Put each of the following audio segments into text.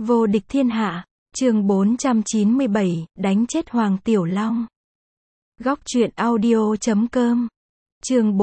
Vô địch thiên hạ, chương 497, đánh chết Hoàng Tiểu Long. Góc truyện audio.com, chương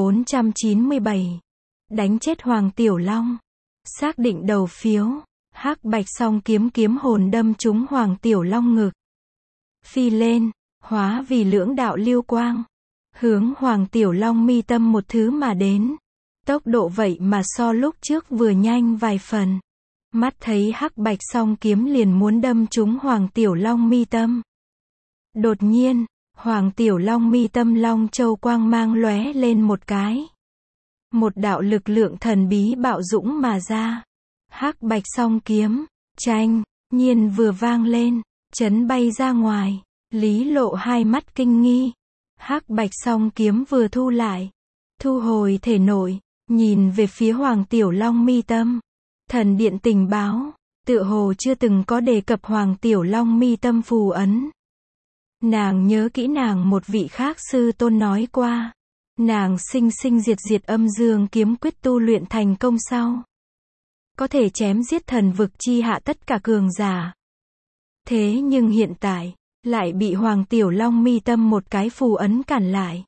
497, đánh chết Hoàng Tiểu Long. Xác định đầu phiếu, hắc bạch song kiếm kiếm hồn đâm trúng Hoàng Tiểu Long ngực. Phi lên, hóa vì lưỡng đạo lưu quang, hướng Hoàng Tiểu Long mi tâm một thứ mà đến. Tốc độ vậy mà so lúc trước vừa nhanh vài phần. Mắt thấy hắc bạch song kiếm liền muốn đâm trúng Hoàng Tiểu Long mi tâm. Đột nhiên, Hoàng Tiểu Long mi tâm long châu quang mang lóe lên một cái. Một đạo lực lượng thần bí bạo dũng mà ra. Hắc bạch song kiếm, chanh, nhiên vừa vang lên, chấn bay ra ngoài. Lý Lộ hai mắt kinh nghi. Hắc bạch song kiếm vừa thu lại, thu hồi thể nội, nhìn về phía Hoàng Tiểu Long mi tâm. Thần điện tình báo, tựa hồ chưa từng có đề cập Hoàng Tiểu Long mi tâm phù ấn. Nàng nhớ kỹ nàng một vị khác sư tôn nói qua. Nàng sinh sinh diệt diệt âm dương kiếm quyết tu luyện thành công sau, có thể chém giết thần vực chi hạ tất cả cường giả. Thế nhưng hiện tại, lại bị Hoàng Tiểu Long mi tâm một cái phù ấn cản lại.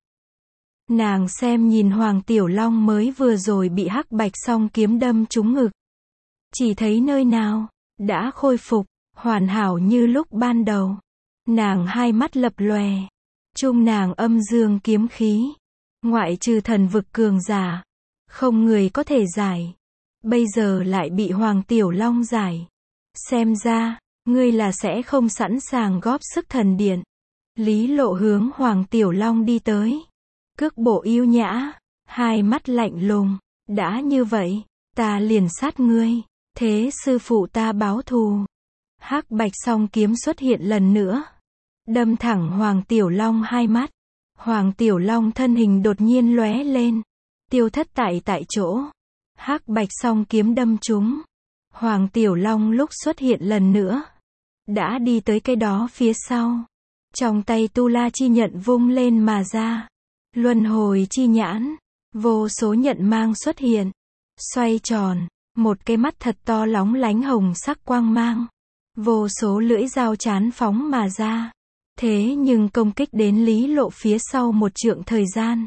Nàng xem nhìn Hoàng Tiểu Long mới vừa rồi bị hắc bạch song kiếm đâm trúng ngực. Chỉ thấy nơi nào, đã khôi phục, hoàn hảo như lúc ban đầu. Nàng hai mắt lập lòe. Chung nàng âm dương kiếm khí. Ngoại trừ thần vực cường giả, không người có thể giải. Bây giờ lại bị Hoàng Tiểu Long giải. Xem ra, ngươi là sẽ không sẵn sàng góp sức thần điện. Lý Lộ hướng Hoàng Tiểu Long đi tới. Cước bộ yêu nhã, hai mắt lạnh lùng. Đã như vậy, ta liền sát ngươi. Thế sư phụ ta báo thù. Hắc bạch song kiếm xuất hiện lần nữa, đâm thẳng Hoàng Tiểu Long hai mắt. Hoàng Tiểu Long thân hình đột nhiên lóe lên, tiêu thất tại chỗ. Hắc bạch song kiếm đâm trúng. Hoàng Tiểu Long lúc xuất hiện lần nữa, đã đi tới cái đó phía sau. Trong tay tu la chi nhận vung lên mà ra. Luân hồi chi nhãn, vô số nhận mang xuất hiện, xoay tròn. Một cái mắt thật to lóng lánh hồng sắc quang mang. Vô số lưỡi dao chán phóng mà ra. Thế nhưng công kích đến Lý Lộ phía sau một trượng thời gian.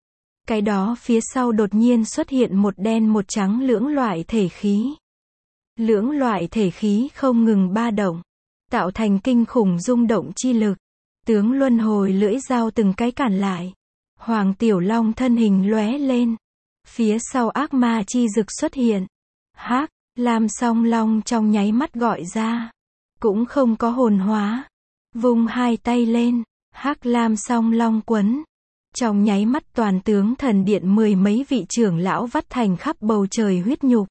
Cái đó phía sau đột nhiên xuất hiện một đen một trắng lưỡng loại thể khí. Lưỡng loại thể khí không ngừng ba động, tạo thành kinh khủng rung động chi lực. Tướng luân hồi lưỡi dao từng cái cản lại. Hoàng Tiểu Long thân hình lóe lên. Phía sau ác ma chi dực xuất hiện. Hắc, Lam song long trong nháy mắt gọi ra. Cũng không có hồn hóa. Vung hai tay lên, Hắc Lam song long quấn. Trong nháy mắt toàn tướng thần điện mười mấy vị trưởng lão vắt thành khắp bầu trời huyết nhục.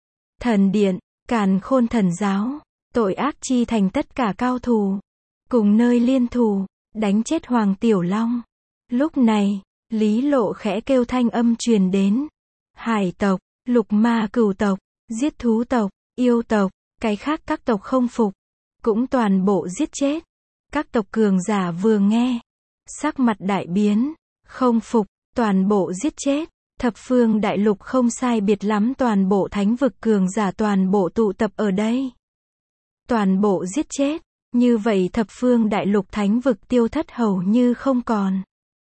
Thần điện, Càn Khôn thần giáo, tội ác chi thành tất cả cao thủ. Cùng nơi liên thủ, đánh chết Hoàng Tiểu Long. Lúc này, Lý Lộ khẽ kêu thanh âm truyền đến. Hải tộc, lục ma cửu tộc, giết thú tộc, yêu tộc, cái khác các tộc không phục, cũng toàn bộ giết chết. Các tộc cường giả vừa nghe, sắc mặt đại biến, không phục, toàn bộ giết chết. Thập phương đại lục không sai biệt lắm toàn bộ thánh vực cường giả toàn bộ tụ tập ở đây. Toàn bộ giết chết, như vậy thập phương đại lục thánh vực tiêu thất hầu như không còn.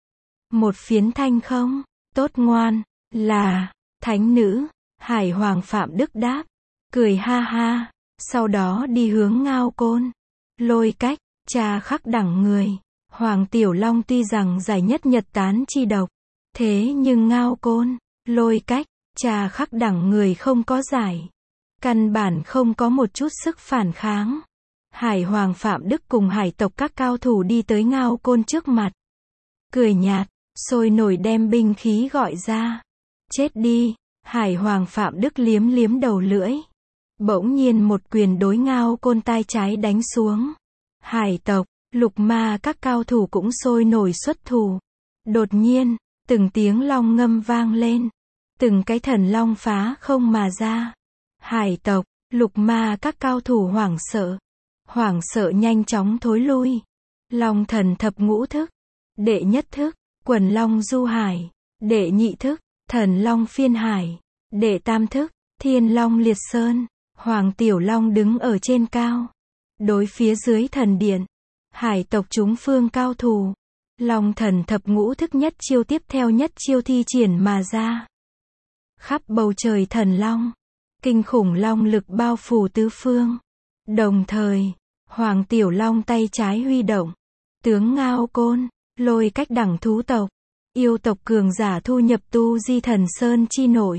Một phiến thanh không, tốt ngoan, là, thánh nữ. Hải Hoàng Phạm Đức đáp, cười ha ha, sau đó đi hướng Ngao Côn. Lôi Cách, cha khắc đẳng người. Hoàng Tiểu Long tuy rằng giải nhất nhật tán chi độc, thế nhưng Ngao Côn, Lôi Cách, cha khắc đẳng người không có giải. Căn bản không có một chút sức phản kháng. Hải Hoàng Phạm Đức cùng hải tộc các cao thủ đi tới Ngao Côn trước mặt. Cười nhạt, sôi nổi đem binh khí gọi ra. Chết đi. Hải Hoàng Phạm Đức liếm liếm đầu lưỡi. Bỗng nhiên một quyền đối Ngao Côn tai trái đánh xuống. Hải tộc, lục ma các cao thủ cũng sôi nổi xuất thủ. Đột nhiên, từng tiếng long ngâm vang lên. Từng cái thần long phá không mà ra. Hải tộc, lục ma các cao thủ hoảng sợ. Hoảng sợ nhanh chóng thối lui. Long thần thập ngũ thức. Đệ nhất thức, quần long du hải. Đệ nhị thức, Thần Long Phiên Hải. Đệ tam thức, Thiên Long Liệt Sơn. Hoàng Tiểu Long đứng ở trên cao. Đối phía dưới thần điện. Hải tộc chúng phương cao thủ. Long thần thập ngũ thức nhất chiêu tiếp theo nhất chiêu thi triển mà ra. Khắp bầu trời thần long. Kinh khủng long lực bao phủ tứ phương. Đồng thời, Hoàng Tiểu Long tay trái huy động. Tướng Ngao Côn, lôi cách đẳng thú tộc. Yêu tộc cường giả thu nhập tu di thần sơn chi nội.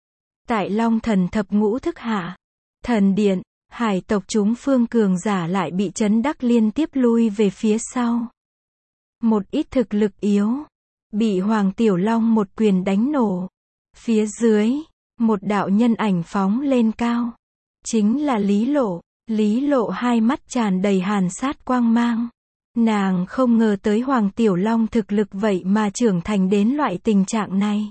Tại Long thần thập ngũ thức hạ. Thần điện, hải tộc chúng phương cường giả lại bị chấn đắc liên tiếp lui về phía sau. Một ít thực lực yếu. Bị Hoàng Tiểu Long một quyền đánh nổ. Phía dưới, một đạo nhân ảnh phóng lên cao. Chính là Lý Lộ. Lý Lộ hai mắt tràn đầy hàn sát quang mang. Nàng không ngờ tới Hoàng Tiểu Long thực lực vậy mà trưởng thành đến loại tình trạng này.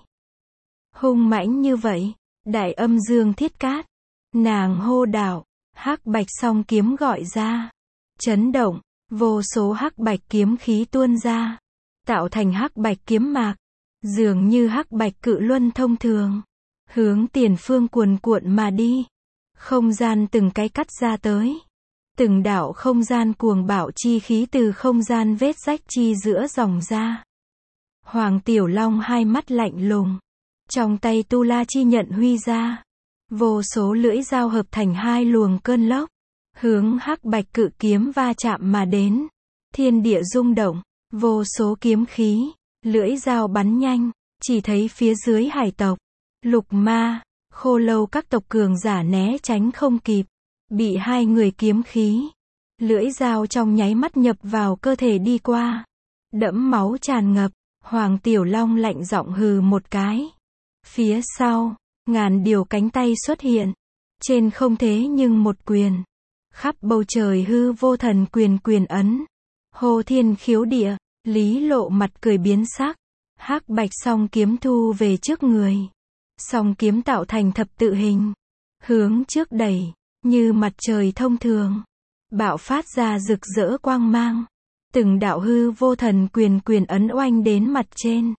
Hung mãnh như vậy, đại âm dương thiết cát. Nàng hô đạo, hắc bạch song kiếm gọi ra. Chấn động, vô số hắc bạch kiếm khí tuôn ra. Tạo thành hắc bạch kiếm mạc. Dường như hắc bạch cự luân thông thường. Hướng tiền phương cuồn cuộn mà đi. Không gian từng cái cắt ra tới. Từng đạo không gian cuồng bạo chi khí từ không gian vết rách chi giữa dòng ra. Hoàng Tiểu Long hai mắt lạnh lùng. Trong tay tu la chi nhận huy ra. Vô số lưỡi dao hợp thành hai luồng cơn lốc. Hướng hắc bạch cự kiếm va chạm mà đến. Thiên địa rung động. Vô số kiếm khí. Lưỡi dao bắn nhanh. Chỉ thấy phía dưới hải tộc. Lục ma, khô lâu các tộc cường giả né tránh không kịp. Bị hai người kiếm khí. Lưỡi dao trong nháy mắt nhập vào cơ thể đi qua. Đẫm máu tràn ngập. Hoàng Tiểu Long lạnh giọng hừ một cái. Phía sau, ngàn điều cánh tay xuất hiện. Trên không thế nhưng một quyền. Khắp bầu trời hư vô thần quyền quyền ấn. Hô thiên khiếu địa. Lý Lộ mặt cười biến sắc. Hắc bạch song kiếm thu về trước người. Song kiếm tạo thành thập tự hình. Hướng trước đẩy. Như mặt trời thông thường. Bạo phát ra rực rỡ quang mang. Từng đạo hư vô thần quyền quyền ấn oanh đến mặt trên.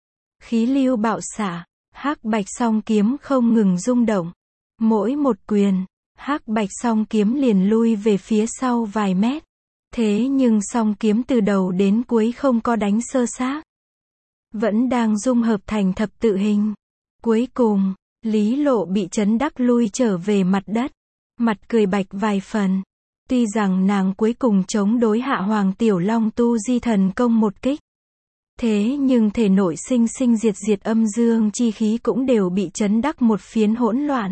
Khí lưu bạo xả. Hắc bạch song kiếm không ngừng rung động. Mỗi một quyền, hắc bạch song kiếm liền lui về phía sau vài mét. Thế nhưng song kiếm từ đầu đến cuối không có đánh sơ xác. Vẫn đang dung hợp thành thập tự hình. Cuối cùng, Lý Lộ bị chấn đắc lui trở về mặt đất. Mặt cười bạch vài phần. Tuy rằng nàng cuối cùng chống đối hạ Hoàng Tiểu Long tu di thần công một kích. Thế nhưng thể nội sinh sinh diệt diệt âm dương chi khí cũng đều bị chấn đắc một phiến hỗn loạn.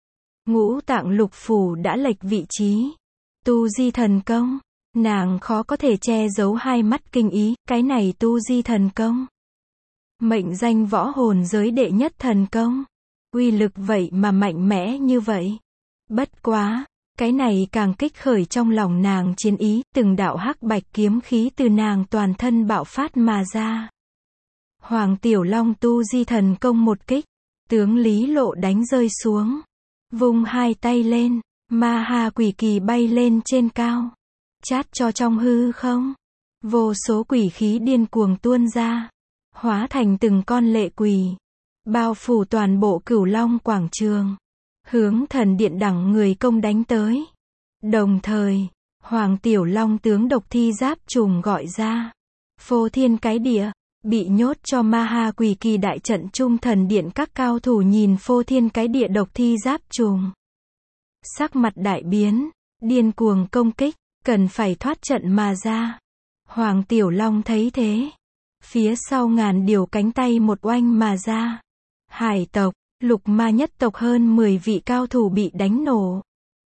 Ngũ tạng lục phủ đã lệch vị trí. Tu di thần công. Nàng khó có thể che giấu hai mắt kinh ý, cái này tu di thần công. Mệnh danh võ hồn giới đệ nhất thần công. Uy lực vậy mà mạnh mẽ như vậy. Bất quá, cái này càng kích khởi trong lòng nàng chiến ý, từng đạo hắc bạch kiếm khí từ nàng toàn thân bạo phát mà ra. Hoàng Tiểu Long tu di thần công một kích, tướng Lý Lộ đánh rơi xuống. Vung hai tay lên, ma ha quỷ kỳ bay lên trên cao. Chát cho trong hư không. Vô số quỷ khí điên cuồng tuôn ra. Hóa thành từng con lệ quỷ. Bao phủ toàn bộ Cửu Long quảng trường. Hướng thần điện đẳng người công đánh tới. Đồng thời, Hoàng Tiểu Long tướng độc thi giáp trùng gọi ra. Phô thiên cái địa, bị nhốt cho ma ha quỷ kỳ đại trận trung thần điện các cao thủ nhìn phô thiên cái địa độc thi giáp trùng. Sắc mặt đại biến, điên cuồng công kích, cần phải thoát trận mà ra. Hoàng Tiểu Long thấy thế. Phía sau ngàn điều cánh tay một oanh mà ra. Hải tộc, lục ma nhất tộc hơn 10 vị cao thủ bị đánh nổ.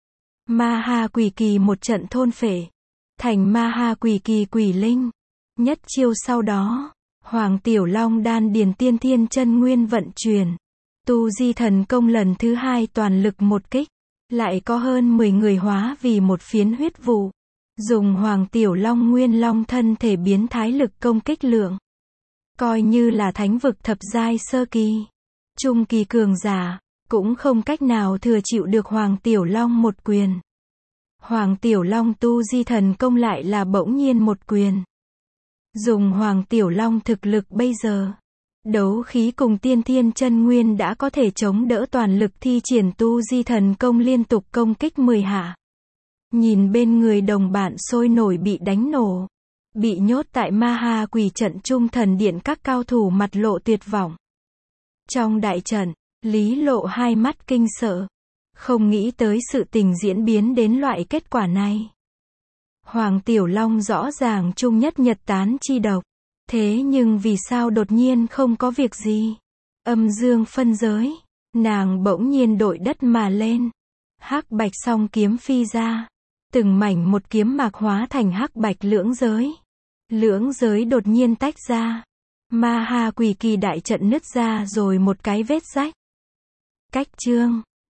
Ma ha quỷ kỳ một trận thôn phệ. Thành ma ha quỷ kỳ quỷ linh. Nhất chiêu sau đó, Hoàng Tiểu Long đan điền tiên thiên chân nguyên vận chuyển. Tu di thần công lần thứ hai toàn lực một kích. Lại có hơn 10 người hóa vì một phiến huyết vụ. Dùng Hoàng Tiểu Long nguyên long thân thể biến thái lực công kích lượng. Coi như là thánh vực thập giai sơ kỳ. Trung kỳ cường giả, cũng không cách nào thừa chịu được Hoàng Tiểu Long một quyền. Hoàng Tiểu Long tu di thần công lại là bỗng nhiên một quyền. Dùng Hoàng Tiểu Long thực lực bây giờ, Đấu khí cùng tiên thiên chân nguyên đã có thể chống đỡ toàn lực thi triển tu di thần công liên tục công kích 10 hạ. Nhìn bên người đồng bạn sôi nổi bị đánh nổ. Bị nhốt tại ma ha quỷ trận trung thần điện, các cao thủ mặt lộ tuyệt vọng. Trong đại trận, Lý Lộ hai mắt kinh sợ. Không nghĩ tới sự tình diễn biến đến loại kết quả này. Hoàng Tiểu Long rõ ràng trung nhất nhật tán chi độc. Thế nhưng vì sao đột nhiên không có việc gì? Âm dương phân giới. Nàng bỗng nhiên đội đất mà lên. Hắc bạch song kiếm phi ra. Từng mảnh một kiếm mạc hóa thành hắc bạch lưỡng giới. Lưỡng giới đột nhiên tách ra. Ma ha quỷ kỳ đại trận nứt ra rồi một cái vết rách. Cách chương